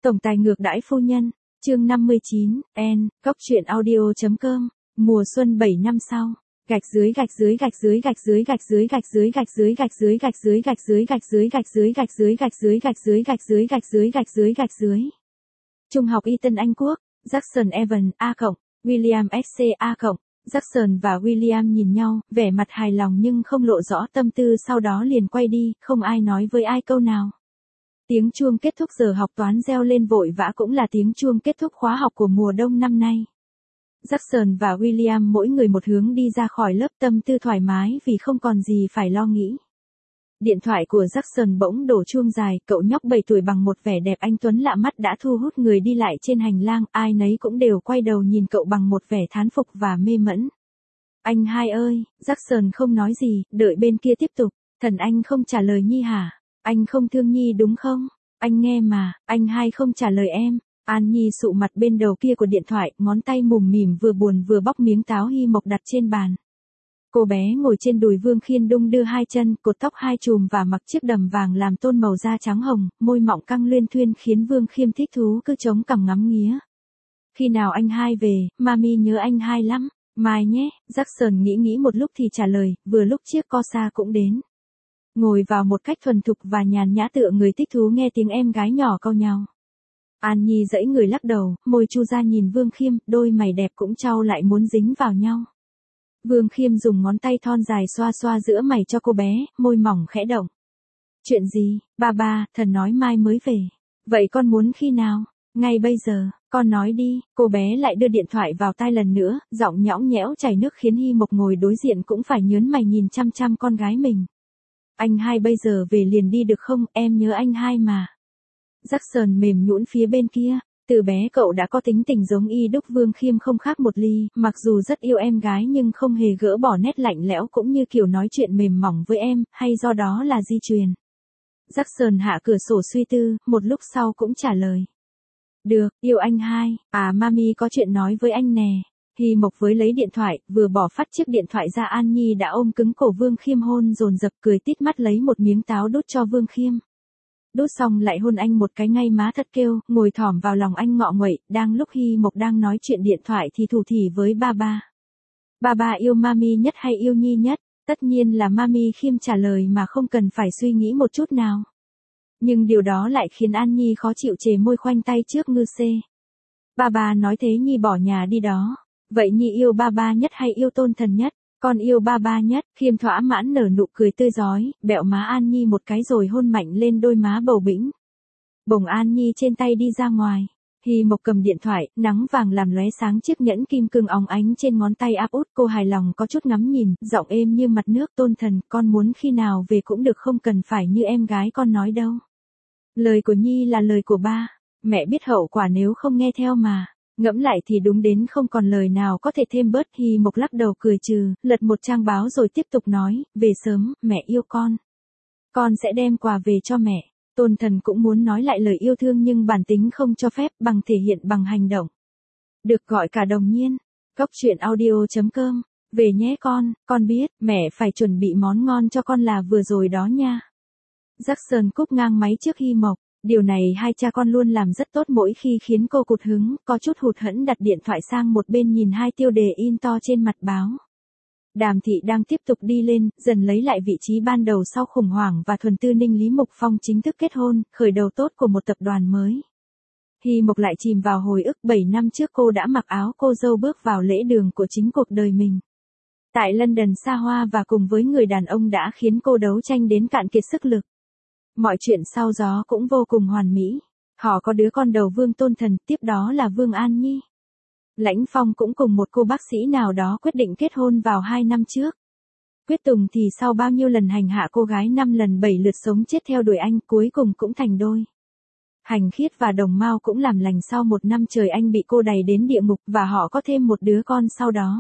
Tổng tài ngược đãi phu nhân, chương 59, Góc truyện audio.com, mùa xuân 7 năm sau. Gạch dưới gạch dưới gạch dưới gạch dưới gạch dưới gạch dưới gạch dưới gạch dưới gạch dưới gạch dưới gạch dưới gạch dưới gạch dưới gạch dưới gạch dưới gạch dưới gạch dưới gạch dưới gạch dưới. Trung học Eton Anh Quốc, Jackson Evan A+, William SC A+. Jackson và William nhìn nhau, vẻ mặt hài lòng nhưng không lộ rõ tâm tư, sau đó liền quay đi, không ai nói với ai câu nào. Tiếng chuông kết thúc giờ học toán reo lên vội vã, cũng là tiếng chuông kết thúc khóa học của mùa đông năm nay. Jackson và William mỗi người một hướng đi ra khỏi lớp, tâm tư thoải mái vì không còn gì phải lo nghĩ. Điện thoại của Jackson bỗng đổ chuông dài, cậu nhóc 7 tuổi bằng một vẻ đẹp anh tuấn lạ mắt đã thu hút người đi lại trên hành lang, ai nấy cũng đều quay đầu nhìn cậu bằng một vẻ thán phục và mê mẩn. Anh hai ơi, Jackson không nói gì, đợi bên kia tiếp tục. Thần anh không trả lời Nhi hả? Anh không thương Nhi đúng không? Anh nghe mà, anh hai không trả lời em. An Nhi sụ mặt bên đầu kia của điện thoại, ngón tay mùm mỉm vừa buồn vừa bóc miếng táo Hy Mộc đặt trên bàn. Cô bé ngồi trên đùi Vương Khiên đung đưa hai chân, cột tóc hai chùm và mặc chiếc đầm vàng làm tôn màu da trắng hồng, môi mọng căng luyên thuyên khiến Vương Khiêm thích thú cứ chống cằm ngắm nghía. Khi nào anh hai về, mami nhớ anh hai lắm. Mai nhé, Jackson nghĩ một lúc thì trả lời, vừa lúc chiếc Corsa cũng đến. Ngồi vào một cách thuần thục và nhàn nhã tựa người thích thú nghe tiếng em gái nhỏ cau nhàu. An Nhi giãy người lắc đầu, môi chu ra nhìn Vương Khiêm, đôi mày đẹp cũng chau lại muốn dính vào nhau. Vương Khiêm dùng ngón tay thon dài xoa xoa giữa mày cho cô bé, môi mỏng khẽ động. Chuyện gì, ba, thần nói mai mới về. Vậy con muốn khi nào? Ngay bây giờ, con nói đi. Cô bé lại đưa điện thoại vào tai lần nữa, giọng nhõng nhẽo chảy nước khiến Hy Mộc ngồi đối diện cũng phải nhớn mày nhìn chăm chăm con gái mình. Anh hai bây giờ về liền đi được không, em nhớ anh hai mà. Jackson mềm nhũn phía bên kia. Từ bé cậu đã có tính tình giống y đúc Vương Khiêm không khác một ly, mặc dù rất yêu em gái nhưng không hề gỡ bỏ nét lạnh lẽo cũng như kiểu nói chuyện mềm mỏng với em, hay do đó là di truyền. Jackson hạ cửa sổ suy tư, một lúc sau cũng trả lời. Được, yêu anh hai, mami có chuyện nói với anh nè. Hy Mộc với lấy điện thoại, vừa bỏ phát chiếc điện thoại ra An Nhi đã ôm cứng cổ Vương Khiêm hôn dồn dập, cười tít mắt lấy một miếng táo đút cho Vương Khiêm. Đút xong lại hôn anh một cái ngay má thật kêu, ngồi thỏm vào lòng anh ngọ nguậy, đang lúc Hy Mộc đang nói chuyện điện thoại thì thủ thỉ với ba. Ba yêu mami nhất hay yêu Nhi nhất? Tất nhiên là mami, Khiêm trả lời mà không cần phải suy nghĩ một chút nào. Nhưng điều đó lại khiến An Nhi khó chịu, chề môi khoanh tay trước ngư xê. Ba nói thế Nhi bỏ nhà đi đó. Vậy Nhi yêu ba nhất hay yêu Tôn Thần nhất? Con yêu ba nhất. Khiêm thỏa mãn nở nụ cười tươi rói, bẹo má An Nhi một cái rồi hôn mạnh lên đôi má bầu bĩnh. Bồng An Nhi trên tay đi ra ngoài. Hy Mộc cầm điện thoại, nắng vàng làm lóe sáng chiếc nhẫn kim cương óng ánh trên ngón tay áp út, cô hài lòng có chút ngắm nhìn, giọng êm như mặt nước. Tôn Thần, con muốn khi nào về cũng được, không cần phải như em gái con nói đâu. Lời của Nhi là lời của ba, mẹ biết hậu quả nếu không nghe theo mà. Ngẫm lại thì đúng đến không còn lời nào có thể thêm bớt. Hy Mộc lắc đầu cười trừ, lật một trang báo rồi tiếp tục nói, về sớm, mẹ yêu con. Con sẽ đem quà về cho mẹ. Tôn Thần cũng muốn nói lại lời yêu thương nhưng bản tính không cho phép, bằng thể hiện bằng hành động. Được gọi cả đồng nhiên. Góc truyện audio.com, về nhé con biết, mẹ phải chuẩn bị món ngon cho con là vừa rồi đó nha. Jackson cúp ngang máy trước Hy Mộc. Điều này hai cha con luôn làm rất tốt, mỗi khi khiến cô cụt hứng, có chút hụt hẫng đặt điện thoại sang một bên nhìn hai tiêu đề in to trên mặt báo. Đàm Thị đang tiếp tục đi lên, dần lấy lại vị trí ban đầu sau khủng hoảng và thuần tư Ninh Lý Mục Phong chính thức kết hôn, khởi đầu tốt của một tập đoàn mới. Hy Mộc lại chìm vào hồi ức 7 năm trước cô đã mặc áo cô dâu bước vào lễ đường của chính cuộc đời mình. Tại London xa hoa và cùng với người đàn ông đã khiến cô đấu tranh đến cạn kiệt sức lực. Mọi chuyện sau gió cũng vô cùng hoàn mỹ. Họ có đứa con đầu Vương Tôn Thần, tiếp đó là Vương An Nhi. Lãnh Phong cũng cùng một cô bác sĩ nào đó quyết định kết hôn vào 2 năm trước. Quyết Tùng thì sau bao nhiêu lần hành hạ cô gái 5 lần 7 lượt sống chết theo đuổi anh, cuối cùng cũng thành đôi. Hành Khiết và Đồng Mao cũng làm lành sau 1 năm trời anh bị cô đày đến địa ngục, và họ có thêm một đứa con sau đó.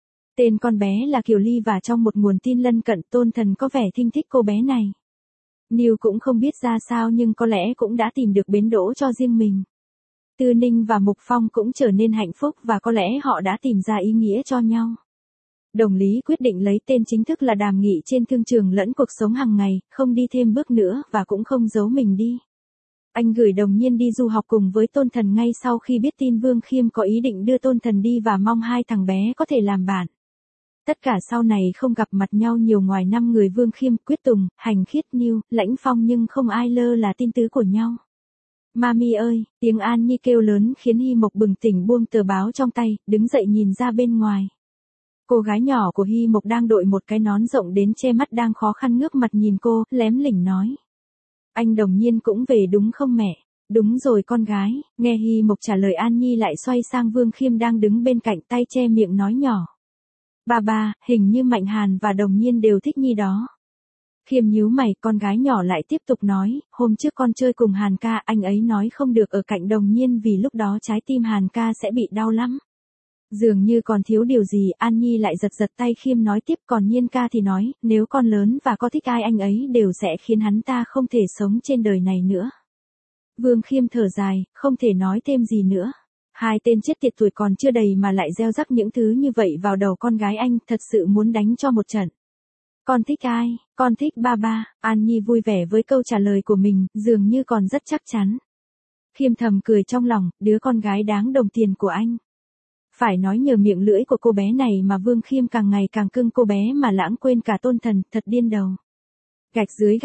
Tên con bé là Kiều Ly, và trong một nguồn tin lân cận, Tôn Thần có vẻ thinh thích cô bé này. Neil cũng không biết ra sao nhưng có lẽ cũng đã tìm được bến đỗ cho riêng mình. Tư Ninh và Mục Phong cũng trở nên hạnh phúc và có lẽ họ đã tìm ra ý nghĩa cho nhau. Đồng Lý quyết định lấy tên chính thức là Đàm Nghị trên thương trường lẫn cuộc sống hàng ngày, không đi thêm bước nữa và cũng không giấu mình đi. Anh gửi Đồng Nhiên đi du học cùng với Tôn Thần ngay sau khi biết tin Vương Khiêm có ý định đưa Tôn Thần đi và mong hai thằng bé có thể làm bạn. Tất cả sau này không gặp mặt nhau nhiều ngoài 5 người Vương Khiêm, Quyết Tùng, Hành Khiết, Niu, Lãnh Phong nhưng không ai lơ là tin tứ của nhau. Mami ơi, tiếng An Nhi kêu lớn khiến Hy Mộc bừng tỉnh buông tờ báo trong tay, đứng dậy nhìn ra bên ngoài. Cô gái nhỏ của Hy Mộc đang đội một cái nón rộng đến che mắt đang khó khăn ngước mặt nhìn cô, lém lỉnh nói. Anh Đồng Nhiên cũng về đúng không mẹ? Đúng rồi con gái, nghe Hy Mộc trả lời An Nhi lại xoay sang Vương Khiêm đang đứng bên cạnh tay che miệng nói nhỏ. Ba, hình như Mạnh Hàn và Đồng Nhiên đều thích Nhi đó. Khiêm nhíu mày, con gái nhỏ lại tiếp tục nói, hôm trước con chơi cùng Hàn ca, anh ấy nói không được ở cạnh Đồng Nhiên vì lúc đó trái tim Hàn ca sẽ bị đau lắm. Dường như còn thiếu điều gì, An Nhi lại giật giật tay Khiêm nói tiếp, còn Nhiên ca thì nói, nếu con lớn và có thích ai anh ấy đều sẽ khiến hắn ta không thể sống trên đời này nữa. Vương Khiêm thở dài, không thể nói thêm gì nữa. Hai tên chết tiệt tuổi còn chưa đầy mà lại gieo rắc những thứ như vậy vào đầu con gái anh, thật sự muốn đánh cho một trận. Con thích ai? Con thích ba. An Nhi vui vẻ với câu trả lời của mình, dường như còn rất chắc chắn. Khiêm thầm cười trong lòng, đứa con gái đáng đồng tiền của anh. Phải nói nhờ miệng lưỡi của cô bé này mà Vương Khiêm càng ngày càng cưng cô bé mà lãng quên cả Tôn Thần, thật điên đầu. Gạch dưới.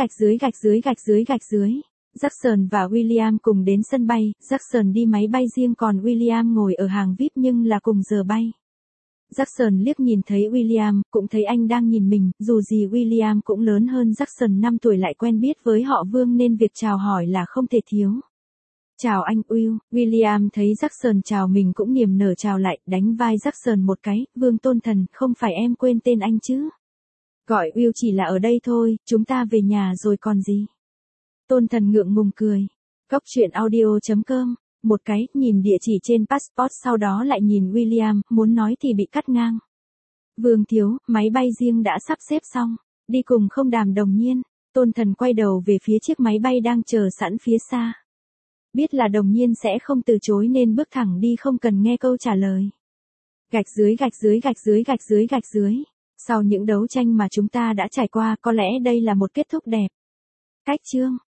Jackson và William cùng đến sân bay, Jackson đi máy bay riêng còn William ngồi ở hàng VIP nhưng là cùng giờ bay. Jackson liếc nhìn thấy William, cũng thấy anh đang nhìn mình, dù gì William cũng lớn hơn Jackson 5 tuổi lại quen biết với họ Vương nên việc chào hỏi là không thể thiếu. Chào anh Will, William thấy Jackson chào mình cũng niềm nở chào lại, đánh vai Jackson một cái, Vương Tôn Thần, không phải em quên tên anh chứ. Gọi Will chỉ là ở đây thôi, chúng ta về nhà rồi còn gì. Tôn Thần ngượng ngùng cười. Góc truyện audio.com, một cái, nhìn địa chỉ trên passport sau đó lại nhìn William, muốn nói thì bị cắt ngang. Vương thiếu, máy bay riêng đã sắp xếp xong, đi cùng không Đàm Đồng Nhiên. Tôn Thần quay đầu về phía chiếc máy bay đang chờ sẵn phía xa. Biết là Đồng Nhiên sẽ không từ chối nên bước thẳng đi không cần nghe câu trả lời. Gạch dưới. Sau những đấu tranh mà chúng ta đã trải qua có lẽ đây là một kết thúc đẹp. Cách chương